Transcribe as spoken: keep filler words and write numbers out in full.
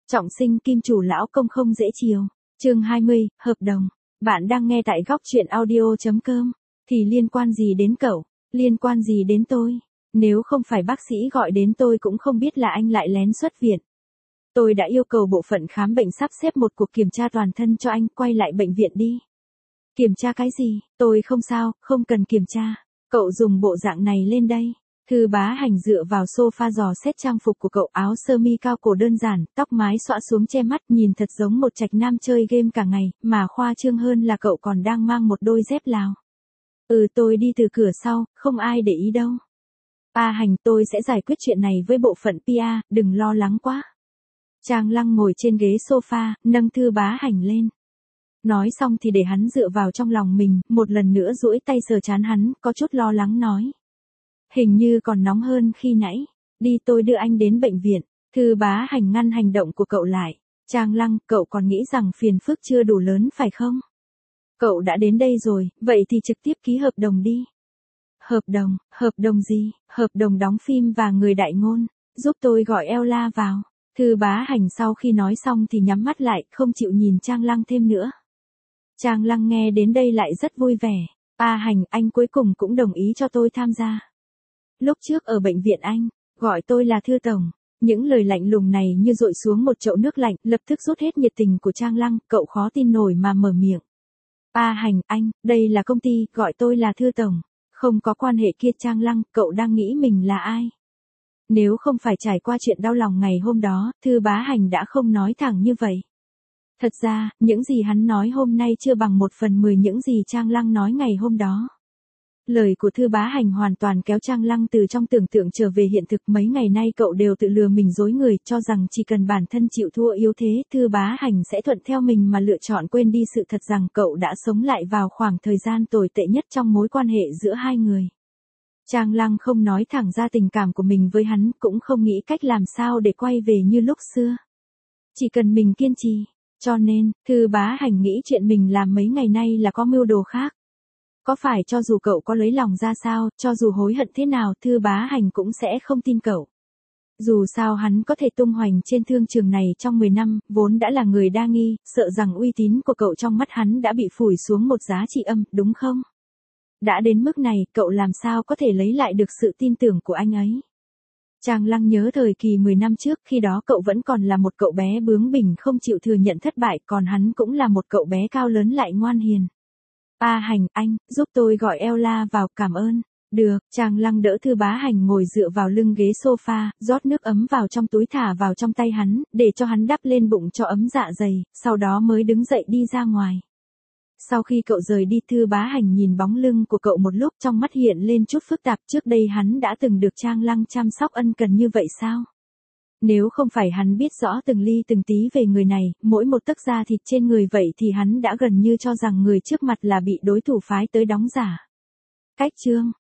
Trọng sinh kim chủ lão công không dễ chiều. Chương hai mươi, hợp đồng. Bạn đang nghe tại góc truyện audio chấm com. Thì liên quan gì đến cậu? Liên quan gì đến tôi? Nếu không phải bác sĩ gọi đến tôi cũng không biết là anh lại lén xuất viện. Tôi đã yêu cầu bộ phận khám bệnh sắp xếp một cuộc kiểm tra toàn thân cho anh, quay lại bệnh viện đi. Kiểm tra cái gì? Tôi không sao, không cần kiểm tra. Cậu dùng bộ dạng này lên đây. Thư Bá Hành dựa vào sofa dò xét trang phục của cậu, áo sơ mi cao cổ đơn giản, tóc mái xõa xuống che mắt, nhìn thật giống một trạch nam chơi game cả ngày, mà khoa trương hơn là cậu còn đang mang một đôi dép Lào. Ừ, tôi đi từ cửa sau, không ai để ý đâu. A Hành, tôi sẽ giải quyết chuyện này với bộ phận pê e, đừng lo lắng quá. Trang Lăng ngồi trên ghế sofa, nâng Thư Bá Hành lên. Nói xong thì để hắn dựa vào trong lòng mình, một lần nữa duỗi tay sờ trán hắn, có chút lo lắng nói. Hình như còn nóng hơn khi nãy. Đi, tôi đưa anh đến bệnh viện. Thư Bá Hành ngăn hành động của cậu lại. Trang Lăng, cậu còn nghĩ rằng phiền phức chưa đủ lớn phải không? Cậu đã đến đây rồi, vậy thì trực tiếp ký hợp đồng đi. Hợp đồng, hợp đồng gì? Hợp đồng đóng phim và người đại ngôn. Giúp tôi gọi Ella vào. Thư Bá Hành sau khi nói xong thì nhắm mắt lại, không chịu nhìn Trang Lăng thêm nữa. Trang Lăng nghe đến đây lại rất vui vẻ. A Hành, anh cuối cùng cũng đồng ý cho tôi tham gia. Lúc trước ở bệnh viện anh, gọi tôi là Thư Tổng. Những lời lạnh lùng này như dội xuống một chậu nước lạnh, lập tức rút hết nhiệt tình của Trang Lăng, cậu khó tin nổi mà mở miệng. A Hành, anh, đây là công ty, gọi tôi là Thư Tổng. Không có quan hệ kia. Trang Lăng, cậu đang nghĩ mình là ai? Nếu không phải trải qua chuyện đau lòng ngày hôm đó, Thư Bá Hành đã không nói thẳng như vậy. Thật ra, những gì hắn nói hôm nay chưa bằng một phần mười những gì Trang Lăng nói ngày hôm đó. Lời của Thư Bá Hành hoàn toàn kéo Trang Lăng từ trong tưởng tượng trở về hiện thực. Mấy ngày nay cậu đều tự lừa mình dối người, cho rằng chỉ cần bản thân chịu thua yếu thế, Thư Bá Hành sẽ thuận theo mình mà lựa chọn, quên đi sự thật rằng cậu đã sống lại vào khoảng thời gian tồi tệ nhất trong mối quan hệ giữa hai người. Trang Lăng không nói thẳng ra tình cảm của mình với hắn, cũng không nghĩ cách làm sao để quay về như lúc xưa. Chỉ cần mình kiên trì. Cho nên, Thư Bá Hành nghĩ chuyện mình làm mấy ngày nay là có mưu đồ khác. Có phải cho dù cậu có lấy lòng ra sao, cho dù hối hận thế nào, Thư Bá Hành cũng sẽ không tin cậu. Dù sao hắn có thể tung hoành trên thương trường này trong mười năm, vốn đã là người đa nghi, sợ rằng uy tín của cậu trong mắt hắn đã bị phủi xuống một giá trị âm, đúng không? Đã đến mức này, cậu làm sao có thể lấy lại được sự tin tưởng của anh ấy? Trang Lăng nhớ thời kỳ mười năm trước, khi đó cậu vẫn còn là một cậu bé bướng bỉnh không chịu thừa nhận thất bại, còn hắn cũng là một cậu bé cao lớn lại ngoan hiền. A Hành, anh, giúp tôi gọi Ella vào, cảm ơn. Được, Trang Lăng đỡ Thư Bá Hành ngồi dựa vào lưng ghế sofa, rót nước ấm vào trong túi thả vào trong tay hắn, để cho hắn đắp lên bụng cho ấm dạ dày, sau đó mới đứng dậy đi ra ngoài. Sau khi cậu rời đi, Thư Bá Hành nhìn bóng lưng của cậu một lúc, trong mắt hiện lên chút phức tạp. Trước đây hắn đã từng được Trang Lăng chăm sóc ân cần như vậy sao? Nếu không phải hắn biết rõ từng ly từng tí về người này, mỗi một tấc da thịt trên người vậy thì hắn đã gần như cho rằng người trước mặt là bị đối thủ phái tới đóng giả. Cách chương